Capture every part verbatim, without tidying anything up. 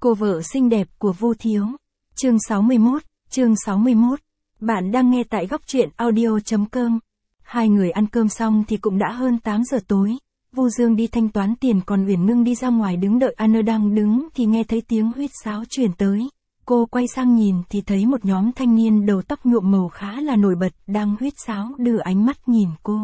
Cô vợ xinh đẹp của Vu Thiếu. Chương sáu mươi mốt, chương sáu mươi mốt. Bạn đang nghe tại góc truyện audio chấm com. Hai người ăn cơm xong thì cũng đã hơn tám giờ tối. Vu Dương đi thanh toán tiền còn Uyển Ngưng đi ra ngoài đứng đợi Anna đang đứng thì nghe thấy tiếng huýt sáo truyền tới. Cô quay sang nhìn thì thấy một nhóm thanh niên đầu tóc nhuộm màu khá là nổi bật đang huýt sáo đưa ánh mắt nhìn cô.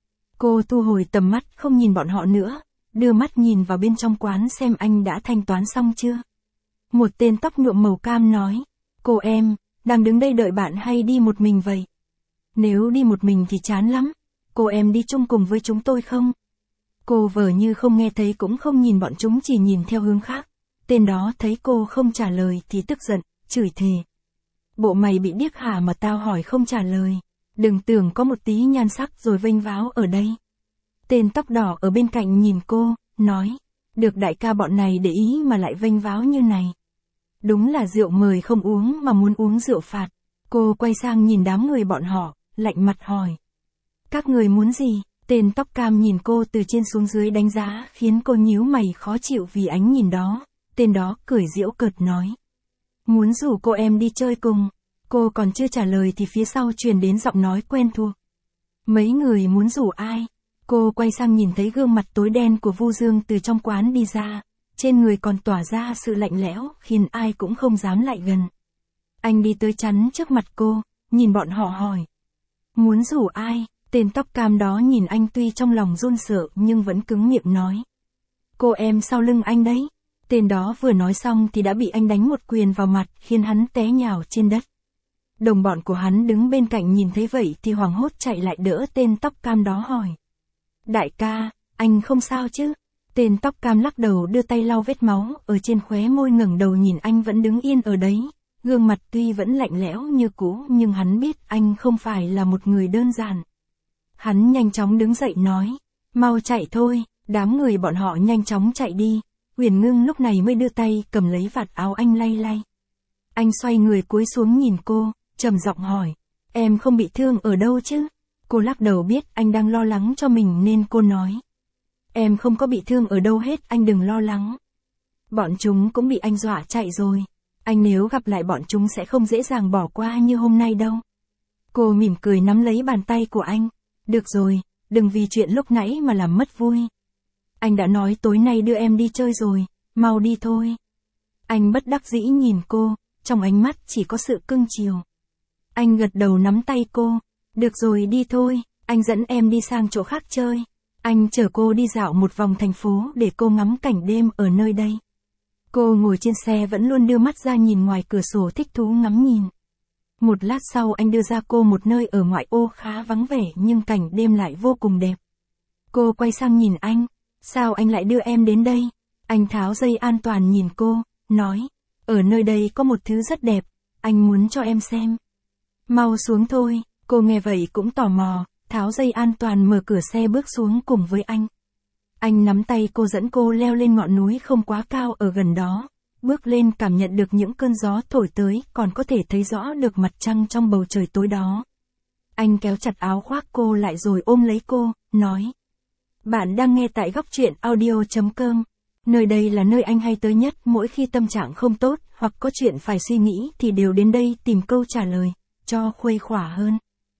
Cô thu hồi tầm mắt không nhìn bọn họ nữa, đưa mắt nhìn vào bên trong quán xem anh đã thanh toán xong chưa. Một tên tóc nhuộm màu cam nói, cô em, đang đứng đây đợi bạn hay đi một mình vậy? Nếu đi một mình thì chán lắm, cô em đi chung cùng với chúng tôi không? Cô vờ như không nghe thấy cũng không nhìn bọn chúng chỉ nhìn theo hướng khác. Tên đó thấy cô không trả lời thì tức giận, chửi thề. Bộ mày bị điếc hả mà tao hỏi không trả lời, đừng tưởng có một tí nhan sắc rồi vênh váo ở đây. Tên tóc đỏ ở bên cạnh nhìn cô, nói, được đại ca bọn này để ý mà lại vênh váo như này. Đúng là rượu mời không uống mà muốn uống rượu phạt. Cô quay sang nhìn đám người bọn họ, lạnh mặt hỏi. Các người muốn gì? Tên tóc cam nhìn cô từ trên xuống dưới đánh giá khiến cô nhíu mày khó chịu vì ánh nhìn đó. Tên đó cười giễu cợt nói. Muốn rủ cô em đi chơi cùng. Cô còn chưa trả lời thì phía sau truyền đến giọng nói quen thuộc. Mấy người muốn rủ ai? Cô quay sang nhìn thấy gương mặt tối đen của Vu Dương từ trong quán đi ra. Trên người còn tỏa ra sự lạnh lẽo khiến ai cũng không dám lại gần. Anh đi tới chắn trước mặt cô, nhìn bọn họ hỏi. Muốn rủ ai? Tên tóc cam đó nhìn anh tuy trong lòng run sợ nhưng vẫn cứng miệng nói. Cô em sau lưng anh đấy. Tên đó vừa nói xong thì đã bị anh đánh một quyền vào mặt khiến hắn té nhào trên đất. Đồng bọn của hắn đứng bên cạnh nhìn thấy vậy thì hoảng hốt chạy lại đỡ tên tóc cam đó hỏi. Đại ca, anh không sao chứ? Tên tóc cam lắc đầu đưa tay lau vết máu ở trên khóe môi ngẩng đầu nhìn anh vẫn đứng yên ở đấy. Gương mặt tuy vẫn lạnh lẽo như cũ nhưng hắn biết anh không phải là một người đơn giản. Hắn nhanh chóng đứng dậy nói. Mau chạy thôi, đám người bọn họ nhanh chóng chạy đi. Uyển Ngưng lúc này mới đưa tay cầm lấy vạt áo anh lay lay. Anh xoay người cúi xuống nhìn cô, trầm giọng hỏi. Em không bị thương ở đâu chứ? Cô lắc đầu biết anh đang lo lắng cho mình nên cô nói. Em không có bị thương ở đâu hết, anh đừng lo lắng. Bọn chúng cũng bị anh dọa chạy rồi. Anh nếu gặp lại bọn chúng sẽ không dễ dàng bỏ qua như hôm nay đâu. Cô mỉm cười nắm lấy bàn tay của anh. Được rồi, đừng vì chuyện lúc nãy mà làm mất vui. Anh đã nói tối nay đưa em đi chơi rồi, mau đi thôi. Anh bất đắc dĩ nhìn cô, trong ánh mắt chỉ có sự cưng chiều. Anh gật đầu nắm tay cô. Được rồi đi thôi, anh dẫn em đi sang chỗ khác chơi. Anh chở cô đi dạo một vòng thành phố để cô ngắm cảnh đêm ở nơi đây. Cô ngồi trên xe vẫn luôn đưa mắt ra nhìn ngoài cửa sổ thích thú ngắm nhìn. Một lát sau anh đưa ra cô một nơi ở ngoại ô khá vắng vẻ nhưng cảnh đêm lại vô cùng đẹp. Cô quay sang nhìn anh. Sao anh lại đưa em đến đây? Anh tháo dây an toàn nhìn cô, nói. Ở nơi đây có một thứ rất đẹp, anh muốn cho em xem. Mau xuống thôi, cô nghe vậy cũng tò mò, tháo dây an toàn mở cửa xe bước xuống cùng với anh. Anh nắm tay cô dẫn cô leo lên ngọn núi không quá cao ở gần đó. Bước lên cảm nhận được những cơn gió thổi tới còn có thể thấy rõ được mặt trăng trong bầu trời tối đó. Anh kéo chặt áo khoác cô lại rồi ôm lấy cô, nói. Bạn đang nghe tại góc truyện audio chấm com. Nơi đây là nơi anh hay tới nhất mỗi khi tâm trạng không tốt hoặc có chuyện phải suy nghĩ thì đều đến đây tìm câu trả lời, cho khuây khỏa hơn.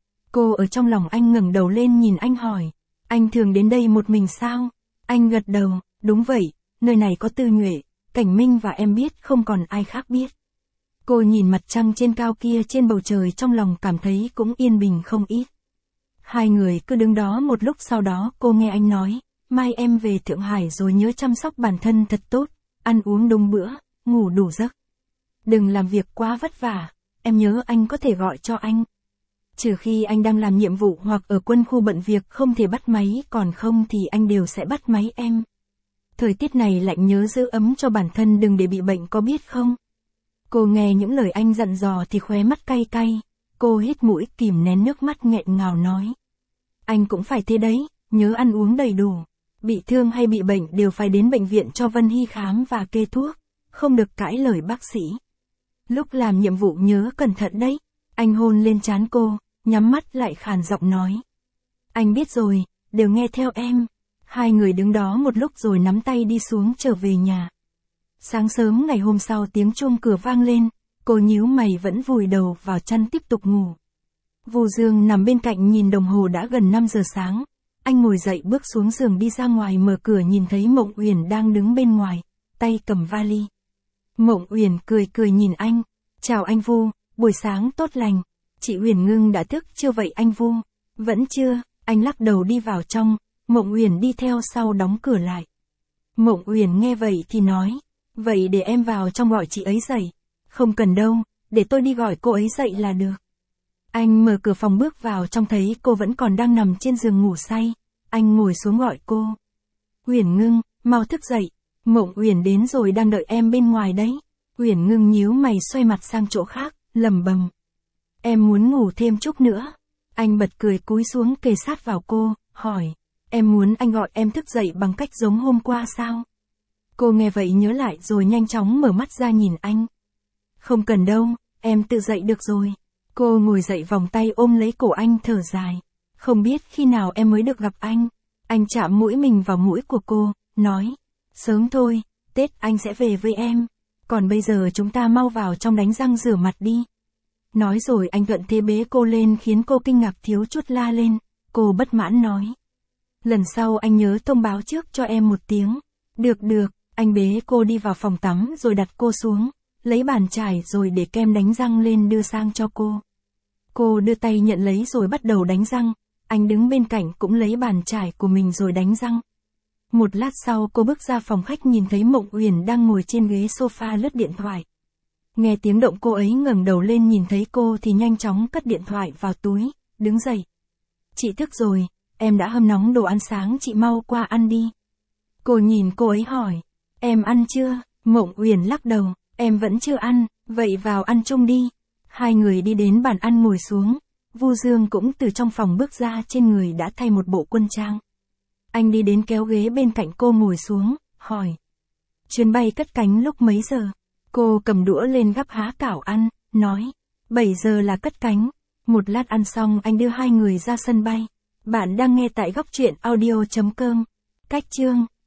Cô ở trong lòng anh ngẩng đầu lên nhìn anh hỏi. Anh thường đến đây một mình sao? Anh gật đầu, đúng vậy, nơi này có Tư Nhuệ, Cảnh Minh và em biết không còn ai khác biết. Cô nhìn mặt trăng trên cao kia trên bầu trời trong lòng cảm thấy cũng yên bình không ít. Hai người cứ đứng đó một lúc sau đó cô nghe anh nói, mai em về Thượng Hải rồi nhớ chăm sóc bản thân thật tốt, ăn uống đúng bữa, ngủ đủ giấc. Đừng làm việc quá vất vả, em nhớ anh có thể gọi cho anh. Trừ khi anh đang làm nhiệm vụ hoặc ở quân khu bận việc không thể bắt máy, còn không thì anh đều sẽ bắt máy em. Thời tiết này lạnh nhớ giữ ấm cho bản thân đừng để bị bệnh có biết không? Cô nghe những lời anh dặn dò thì khóe mắt cay cay, cô hít mũi kìm nén nước mắt nghẹn ngào nói. Anh cũng phải thế đấy, nhớ ăn uống đầy đủ. Bị thương hay bị bệnh đều phải đến bệnh viện cho Vân Hy khám và kê thuốc, không được cãi lời bác sĩ. Lúc làm nhiệm vụ nhớ cẩn thận đấy. Anh hôn lên trán cô, nhắm mắt lại khàn giọng nói. Anh biết rồi, đều nghe theo em. Hai người đứng đó một lúc rồi nắm tay đi xuống trở về nhà. Sáng sớm ngày hôm sau tiếng chuông cửa vang lên, cô nhíu mày vẫn vùi đầu vào chăn tiếp tục ngủ. Vu Dương nằm bên cạnh nhìn đồng hồ đã gần năm giờ sáng. Anh ngồi dậy bước xuống giường đi ra ngoài, mở cửa nhìn thấy Mộng Uyển đang đứng bên ngoài, tay cầm vali. Mộng Uyển cười cười nhìn anh. Chào anh Vu, buổi sáng tốt lành. Chị Uyển Ngưng đã thức chưa vậy anh Vu? Vẫn chưa, anh lắc đầu đi vào trong, Mộng Uyển đi theo sau đóng cửa lại. Mộng Uyển nghe vậy thì nói, vậy để em vào trong gọi chị ấy dậy. Không cần đâu, để tôi đi gọi cô ấy dậy là được. Anh mở cửa phòng bước vào trong thấy cô vẫn còn đang nằm trên giường ngủ say. Anh ngồi xuống gọi cô. Uyển Ngưng, mau thức dậy. Mộng Uyển đến rồi, đang đợi em bên ngoài đấy. Uyển Ngưng nhíu mày xoay mặt sang chỗ khác, lẩm bẩm. Em muốn ngủ thêm chút nữa. Anh bật cười cúi xuống kề sát vào cô, hỏi. Em muốn anh gọi em thức dậy bằng cách giống hôm qua sao? Cô nghe vậy nhớ lại rồi nhanh chóng mở mắt ra nhìn anh. Không cần đâu, em tự dậy được rồi. Cô ngồi dậy vòng tay ôm lấy cổ anh thở dài. Không biết khi nào em mới được gặp anh. Anh chạm mũi mình vào mũi của cô, nói. Sớm thôi, Tết anh sẽ về với em. Còn bây giờ chúng ta mau vào trong đánh răng rửa mặt đi. Nói rồi anh thuận thế bế cô lên khiến cô kinh ngạc thiếu chút la lên. Cô bất mãn nói. Lần sau anh nhớ thông báo trước cho em một tiếng. Được được, anh bế cô đi vào phòng tắm rồi đặt cô xuống. Lấy bàn chải rồi để kem đánh răng lên đưa sang cho cô. Cô đưa tay nhận lấy rồi bắt đầu đánh răng. Anh đứng bên cạnh cũng lấy bàn chải của mình rồi đánh răng. Một lát sau cô bước ra phòng khách nhìn thấy Mộng Uyển đang ngồi trên ghế sofa lướt điện thoại. Nghe tiếng động cô ấy ngẩng đầu lên nhìn thấy cô thì nhanh chóng cất điện thoại vào túi, đứng dậy. Chị thức rồi, em đã hâm nóng đồ ăn sáng, chị mau qua ăn đi. Cô nhìn cô ấy hỏi, em ăn chưa? Mộng Uyển lắc đầu, em vẫn chưa ăn, vậy vào ăn chung đi. Hai người đi đến bàn ăn ngồi xuống. Vu Dương cũng từ trong phòng bước ra, trên người đã thay một bộ quân trang. Anh đi đến kéo ghế bên cạnh cô ngồi xuống, hỏi. Chuyến bay cất cánh lúc mấy giờ? Cô cầm đũa lên gắp há cảo ăn, nói. bảy giờ là cất cánh. Một lát ăn xong anh đưa hai người ra sân bay. Bạn đang nghe tại góc truyện audio chấm com. Cách chương.